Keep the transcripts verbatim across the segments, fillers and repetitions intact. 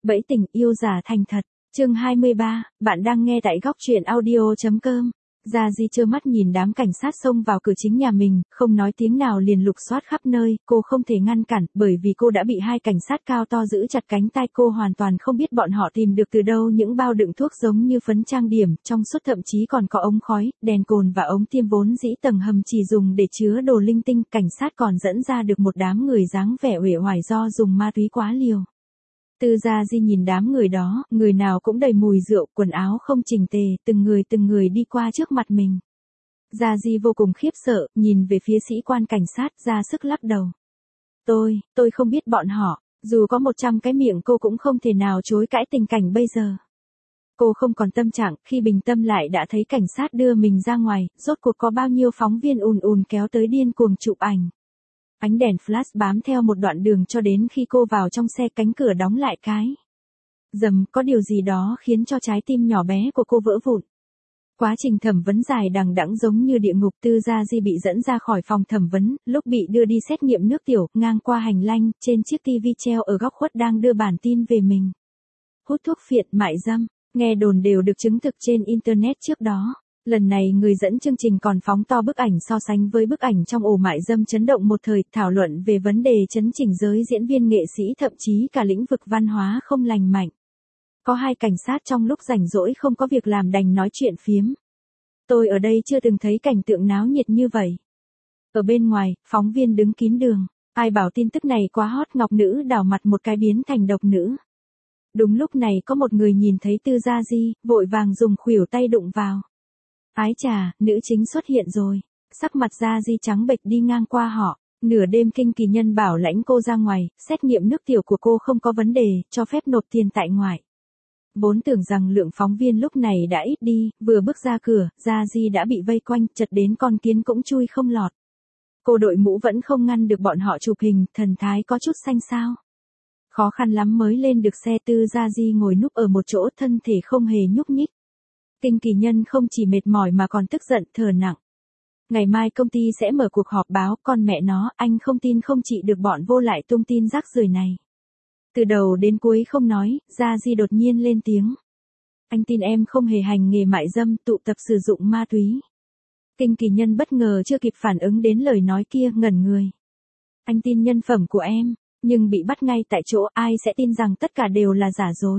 Bẫy tình yêu giả thành thật. Chương hai mươi ba, bạn đang nghe tại góc truyện audio chấm com. Gia Di trơ mắt nhìn đám cảnh sát xông vào cửa chính nhà mình, không nói tiếng nào liền lục soát khắp nơi, cô không thể ngăn cản, bởi vì cô đã bị hai cảnh sát cao to giữ chặt cánh tay, cô hoàn toàn không biết bọn họ tìm được từ đâu những bao đựng thuốc giống như phấn trang điểm, trong suốt thậm chí còn có ống khói, đèn cồn và ống tiêm vốn dĩ tầng hầm chỉ dùng để chứa đồ linh tinh, cảnh sát còn dẫn ra được một đám người dáng vẻ uể oải do dùng ma túy quá liều. Tư Gia Di nhìn đám người đó, người nào cũng đầy mùi rượu, quần áo không chỉnh tề, từng người từng người đi qua trước mặt mình. Gia Di vô cùng khiếp sợ, nhìn về phía sĩ quan cảnh sát, ra sức lắc đầu. Tôi, tôi không biết bọn họ, dù có một trăm cái miệng cô cũng không thể nào chối cãi tình cảnh bây giờ. Cô không còn tâm trạng, khi bình tâm lại đã thấy cảnh sát đưa mình ra ngoài, rốt cuộc có bao nhiêu phóng viên ùn ùn kéo tới điên cuồng chụp ảnh. Ánh đèn flash bám theo một đoạn đường cho đến khi cô vào trong xe, cánh cửa đóng lại cái. Dầm, có điều gì đó khiến cho trái tim nhỏ bé của cô vỡ vụn. Quá trình thẩm vấn dài đằng đẵng giống như địa ngục. Tư Gia Di bị dẫn ra khỏi phòng thẩm vấn, lúc bị đưa đi xét nghiệm nước tiểu, ngang qua hành lang, trên chiếc tivi treo ở góc khuất đang đưa bản tin về mình. Hút thuốc phiện, mại dâm, nghe đồn đều được chứng thực trên internet trước đó. Lần này người dẫn chương trình còn phóng to bức ảnh so sánh với bức ảnh trong ổ mại dâm chấn động một thời, thảo luận về vấn đề chấn chỉnh giới diễn viên nghệ sĩ, thậm chí cả lĩnh vực văn hóa không lành mạnh. Có hai cảnh sát trong lúc rảnh rỗi không có việc làm đành nói chuyện phiếm. Tôi ở đây chưa từng thấy cảnh tượng náo nhiệt như vậy. Ở bên ngoài, phóng viên đứng kín đường. Ai bảo tin tức này quá hot, ngọc nữ đảo mặt một cái biến thành độc nữ. Đúng lúc này có một người nhìn thấy Tư Gia Di, vội vàng dùng khuỷu tay đụng vào. Ái chà, nữ chính xuất hiện rồi. Sắc mặt Gia Di trắng bệch đi ngang qua họ. Nửa đêm Kinh Kỳ Nhân bảo lãnh cô ra ngoài, xét nghiệm nước tiểu của cô không có vấn đề, cho phép nộp tiền tại ngoại. Vốn tưởng rằng lượng phóng viên lúc này đã ít đi, vừa bước ra cửa, Gia Di đã bị vây quanh, chật đến con kiến cũng chui không lọt. Cô đội mũ vẫn không ngăn được bọn họ chụp hình, thần thái có chút xanh xao. Khó khăn lắm mới lên được xe. Tư Gia Di ngồi núp ở một chỗ, thân thể không hề nhúc nhích. Kinh Kỳ Nhân không chỉ mệt mỏi mà còn tức giận, thở nặng. Ngày mai công ty sẽ mở cuộc họp báo, con mẹ nó, anh không tin không trị được bọn vô lại tung tin rác rưởi này. Từ đầu đến cuối không nói, Gia Di đột nhiên lên tiếng. Anh tin em không hề hành nghề mại dâm, tụ tập sử dụng ma túy. Kinh Kỳ Nhân bất ngờ chưa kịp phản ứng đến lời nói kia, ngẩn người. Anh tin nhân phẩm của em, nhưng bị bắt ngay tại chỗ, ai sẽ tin rằng tất cả đều là giả dối.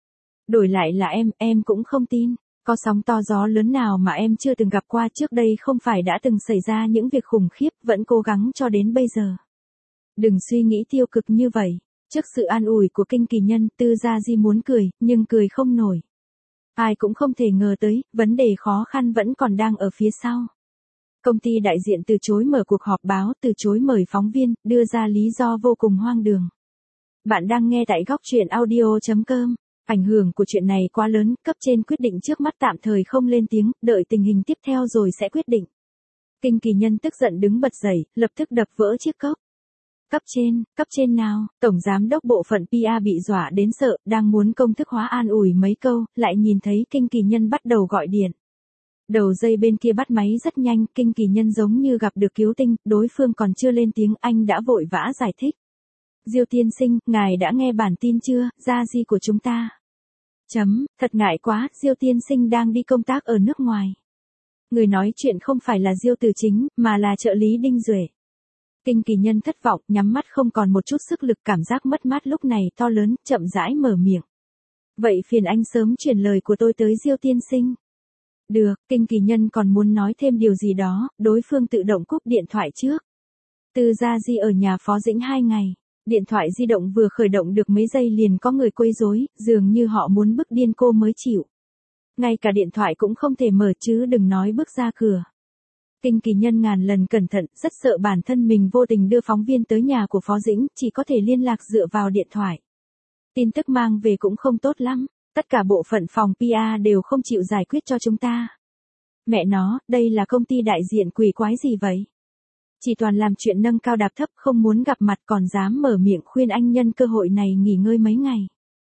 Đổi lại là em, em cũng không tin. Có sóng to gió lớn nào mà em chưa từng gặp qua trước đây, không phải đã từng xảy ra những việc khủng khiếp, vẫn cố gắng cho đến bây giờ. Đừng suy nghĩ tiêu cực như vậy. Trước sự an ủi của Kinh Kỳ Nhân, Tư Gia Di muốn cười, nhưng cười không nổi. Ai cũng không thể ngờ tới, vấn đề khó khăn vẫn còn đang ở phía sau. Công ty đại diện từ chối mở cuộc họp báo, từ chối mời phóng viên, đưa ra lý do vô cùng hoang đường. Bạn đang nghe tại góc truyện audio chấm com. Ảnh hưởng của chuyện này quá lớn, cấp trên quyết định trước mắt tạm thời không lên tiếng, đợi tình hình tiếp theo rồi sẽ quyết định. Kinh Kỳ Nhân tức giận đứng bật dậy, lập tức đập vỡ chiếc cốc. Cấp trên, cấp trên nào? Tổng giám đốc bộ phận pê e bị dọa đến sợ, đang muốn công thức hóa an ủi mấy câu, lại nhìn thấy Kinh Kỳ Nhân bắt đầu gọi điện. Đầu dây bên kia bắt máy rất nhanh, Kinh Kỳ Nhân giống như gặp được cứu tinh, đối phương còn chưa lên tiếng, anh đã vội vã giải thích. Diêu tiên sinh, ngài đã nghe bản tin chưa, Gia Di của chúng ta. Chấm, thật ngại quá, Diêu tiên sinh đang đi công tác ở nước ngoài. Người nói chuyện không phải là Diêu Từ Chính, mà là trợ lý Đinh Duệ. Kinh Kỳ Nhân thất vọng, nhắm mắt không còn một chút sức lực, cảm giác mất mát lúc này to lớn, chậm rãi mở miệng. Vậy phiền anh sớm chuyển lời của tôi tới Diêu tiên sinh. Được, Kinh Kỳ Nhân còn muốn nói thêm điều gì đó, đối phương tự động cúp điện thoại trước. Tư Gia Di ở nhà Phó Dĩnh hai ngày. Điện thoại di động vừa khởi động được mấy giây liền có người quấy rối, dường như họ muốn bức điên cô mới chịu. Ngay cả điện thoại cũng không thể mở chứ đừng nói bước ra cửa. Kinh Kỳ Nhân ngàn lần cẩn thận, rất sợ bản thân mình vô tình đưa phóng viên tới nhà của Phó Dĩnh, chỉ có thể liên lạc dựa vào điện thoại. Tin tức mang về cũng không tốt lắm, tất cả bộ phận phòng pê e đều không chịu giải quyết cho chúng ta. Mẹ nó, đây là công ty đại diện quỷ quái gì vậy? Chỉ toàn làm chuyện nâng cao đạp thấp, không muốn gặp mặt còn dám mở miệng khuyên anh nhân cơ hội này nghỉ ngơi mấy ngày.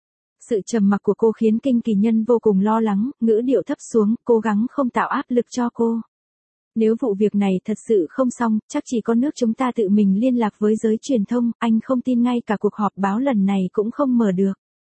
Sự trầm mặc của cô khiến Kinh Kỳ Nhân vô cùng lo lắng, ngữ điệu thấp xuống, cố gắng không tạo áp lực cho cô. Nếu vụ việc này thật sự không xong, chắc chỉ có nước chúng ta tự mình liên lạc với giới truyền thông, anh không tin ngay cả cuộc họp báo lần này cũng không mở được.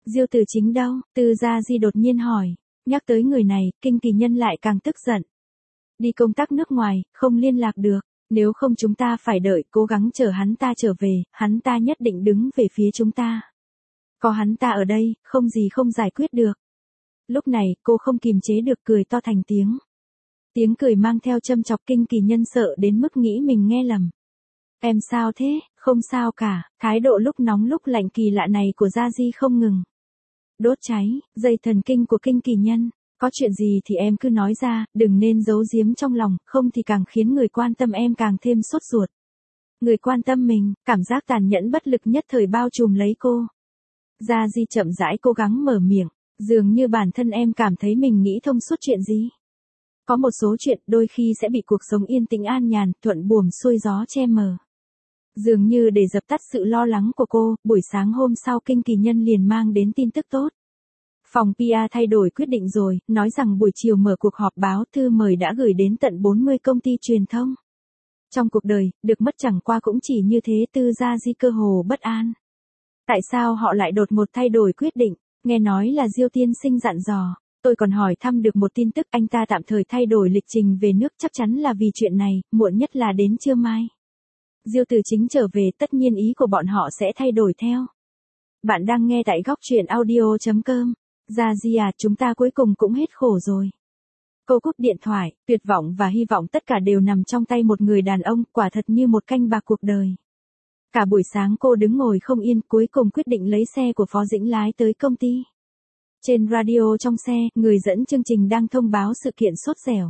Diêu Tử Chính đâu? Tư Gia Di đột nhiên hỏi. Nhắc tới người này, Kinh Kỳ Nhân lại càng tức giận. Đi công tác nước ngoài, không liên lạc được. Nếu không chúng ta phải đợi, cố gắng chờ hắn ta trở về, hắn ta nhất định đứng về phía chúng ta. Có hắn ta ở đây, không gì không giải quyết được. Lúc này, cô không kìm chế được cười to thành tiếng. Tiếng cười mang theo châm chọc. Kinh Kỳ Nhân sợ đến mức nghĩ mình nghe lầm. Em sao thế? Không sao cả. Thái độ lúc nóng lúc lạnh kỳ lạ này của Gia Di không ngừng đốt cháy dây thần kinh của Kinh Kỳ Nhân. Có chuyện gì thì em cứ nói ra, đừng nên giấu giếm trong lòng, không thì càng khiến người quan tâm em càng thêm sốt ruột. Người quan tâm mình, cảm giác tàn nhẫn bất lực nhất thời bao trùm lấy cô. Gia Di chậm rãi cố gắng mở miệng, dường như bản thân em cảm thấy mình nghĩ thông suốt chuyện gì. Có một số chuyện đôi khi sẽ bị cuộc sống yên tĩnh an nhàn, thuận buồm xuôi gió che mờ. Dường như để dập tắt sự lo lắng của cô, buổi sáng hôm sau Kinh Kỳ Nhân liền mang đến tin tức tốt. Phòng pê e thay đổi quyết định rồi, nói rằng buổi chiều mở cuộc họp báo, thư mời đã gửi đến tận bốn mươi công ty truyền thông. Trong cuộc đời, được mất chẳng qua cũng chỉ như thế. Tư Gia Di cơ hồ bất an. Tại sao họ lại đột ngột thay đổi quyết định? Nghe nói là Diêu tiên sinh dặn dò. Tôi còn hỏi thăm được một tin tức, anh ta tạm thời thay đổi lịch trình về nước, chắc chắn là vì chuyện này, muộn nhất là đến trưa mai. Diêu Tử Chính trở về, tất nhiên ý của bọn họ sẽ thay đổi theo. Bạn đang nghe tại góc truyện audio chấm com. Gia Di à, chúng ta cuối cùng cũng hết khổ rồi. Cô cúp điện thoại, tuyệt vọng và hy vọng tất cả đều nằm trong tay một người đàn ông, quả thật như một canh bạc cuộc đời. Cả buổi sáng cô đứng ngồi không yên, cuối cùng quyết định lấy xe của Phó Dĩnh lái tới công ty. Trên radio trong xe, người dẫn chương trình đang thông báo sự kiện sốt dẻo.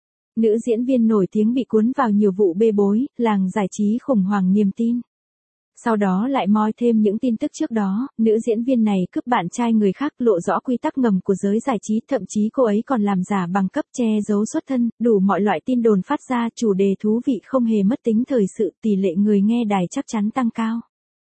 Nữ diễn viên nổi tiếng bị cuốn vào nhiều vụ bê bối, làng giải trí khủng hoảng niềm tin. Sau đó lại moi thêm những tin tức trước đó, nữ diễn viên này cướp bạn trai người khác, lộ rõ quy tắc ngầm của giới giải trí, thậm chí cô ấy còn làm giả bằng cấp, che giấu xuất thân, đủ mọi loại tin đồn phát ra. Chủ đề thú vị không hề mất tính thời sự, tỷ lệ người nghe đài chắc chắn tăng cao.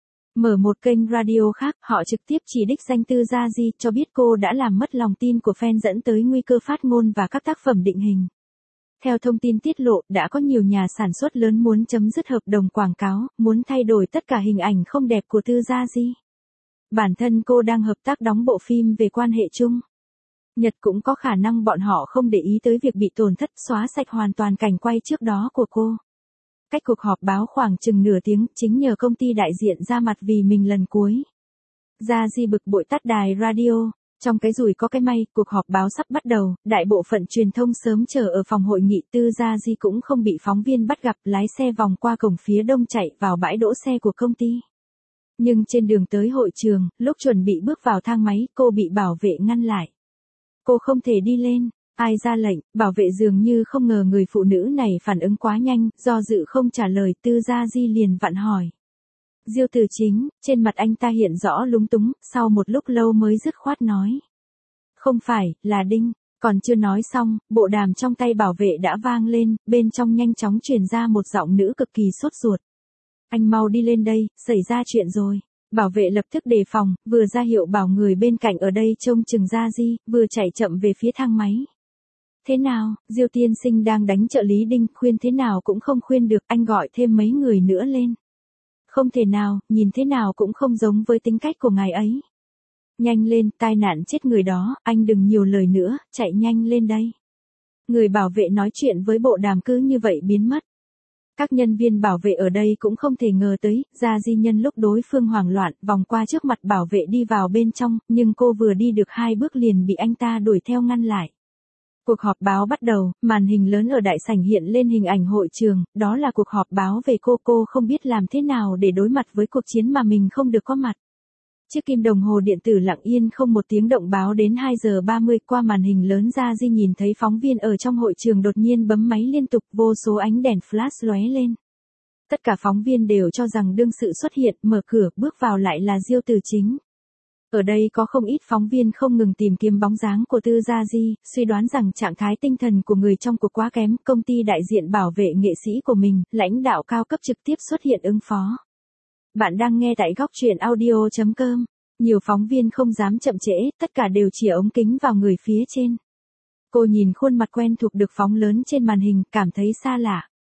Mở một kênh radio khác, họ trực tiếp chỉ đích danh Tư Gia Di, cho biết cô đã làm mất lòng tin của fan dẫn tới nguy cơ phát ngôn và các tác phẩm định hình. Theo thông tin tiết lộ, đã có nhiều nhà sản xuất lớn muốn chấm dứt hợp đồng quảng cáo, muốn thay đổi tất cả hình ảnh không đẹp của Tư Gia Di. Bản thân cô đang hợp tác đóng bộ phim về quan hệ chung Nhật, cũng có khả năng bọn họ không để ý tới việc bị tổn thất, xóa sạch hoàn toàn cảnh quay trước đó của cô. Cách cuộc họp báo khoảng chừng nửa tiếng, chính nhờ công ty đại diện ra mặt vì mình lần cuối. Gia Di bực bội tắt đài radio. Trong cái rủi có cái may, cuộc họp báo sắp bắt đầu, đại bộ phận truyền thông sớm chờ ở phòng hội nghị. Tư Gia Di cũng không bị phóng viên bắt gặp, lái xe vòng qua cổng phía đông chạy vào bãi đỗ xe của công ty. Nhưng trên đường tới hội trường, lúc chuẩn bị bước vào thang máy, cô bị bảo vệ ngăn lại. Cô không thể đi lên. Ai ra lệnh? Bảo vệ dường như không ngờ người phụ nữ này phản ứng quá nhanh, do dự không trả lời. Tư Gia Di liền vặn hỏi. Diêu Tử Chính, trên mặt anh ta hiện rõ lúng túng, sau một lúc lâu mới dứt khoát nói. Không phải, là Đinh. Còn chưa nói xong, bộ đàm trong tay bảo vệ đã vang lên, bên trong nhanh chóng truyền ra một giọng nữ cực kỳ sốt ruột. Anh mau đi lên đây, xảy ra chuyện rồi. Bảo vệ lập tức đề phòng, vừa ra hiệu bảo người bên cạnh ở đây trông chừng Gia Di, vừa chạy chậm về phía thang máy. Thế nào, Diêu tiên sinh đang đánh trợ lý Đinh, khuyên thế nào cũng không khuyên được, anh gọi thêm mấy người nữa lên. Không thể nào, nhìn thế nào cũng không giống với tính cách của ngài ấy. Nhanh lên, tai nạn chết người đó, anh đừng nhiều lời nữa, chạy nhanh lên đây. Người bảo vệ nói chuyện với bộ đàm cứ như vậy biến mất. Các nhân viên bảo vệ ở đây cũng không thể ngờ tới, Gia Di nhân lúc đối phương hoảng loạn, vòng qua trước mặt bảo vệ đi vào bên trong, nhưng cô vừa đi được hai bước liền bị anh ta đuổi theo ngăn lại. Cuộc họp báo bắt đầu, màn hình lớn ở đại sảnh hiện lên hình ảnh hội trường, đó là cuộc họp báo về cô. Cô không biết làm thế nào để đối mặt với cuộc chiến mà mình không được có mặt. Chiếc kim đồng hồ điện tử lặng yên không một tiếng động báo đến hai giờ ba mươi, qua màn hình lớn Gia Di nhìn thấy phóng viên ở trong hội trường đột nhiên bấm máy liên tục, vô số ánh đèn flash lóe lên. Tất cả phóng viên đều cho rằng đương sự xuất hiện, mở cửa, bước vào lại là Diêu Tử Chính. Ở đây có không ít phóng viên không ngừng tìm kiếm bóng dáng của Tư Gia Di, suy đoán rằng trạng thái tinh thần của người trong cuộc quá kém, công ty đại diện bảo vệ nghệ sĩ của mình, lãnh đạo cao cấp trực tiếp xuất hiện ứng phó. Bạn đang nghe tại góc truyện audio chấm com. Nhiều phóng viên không dám chậm trễ, tất cả đều chĩa ống kính vào người phía trên. Cô nhìn khuôn mặt quen thuộc được phóng lớn trên màn hình, cảm thấy xa lạ.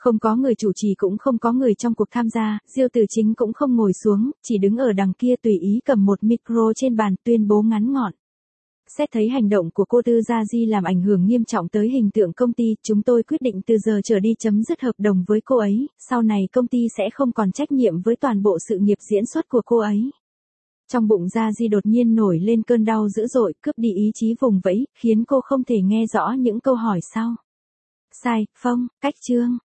Không có người chủ trì cũng không có người trong cuộc tham gia, Diêu Tử Chính cũng không ngồi xuống, chỉ đứng ở đằng kia tùy ý cầm một micro trên bàn tuyên bố ngắn gọn. Xét thấy hành động của cô Tư Gia Di làm ảnh hưởng nghiêm trọng tới hình tượng công ty, chúng tôi quyết định từ giờ trở đi chấm dứt hợp đồng với cô ấy, sau này công ty sẽ không còn trách nhiệm với toàn bộ sự nghiệp diễn xuất của cô ấy. Trong bụng Gia Di đột nhiên nổi lên cơn đau dữ dội, cướp đi ý chí vùng vẫy, khiến cô không thể nghe rõ những câu hỏi sau. Sai, Phong, Cách Trương.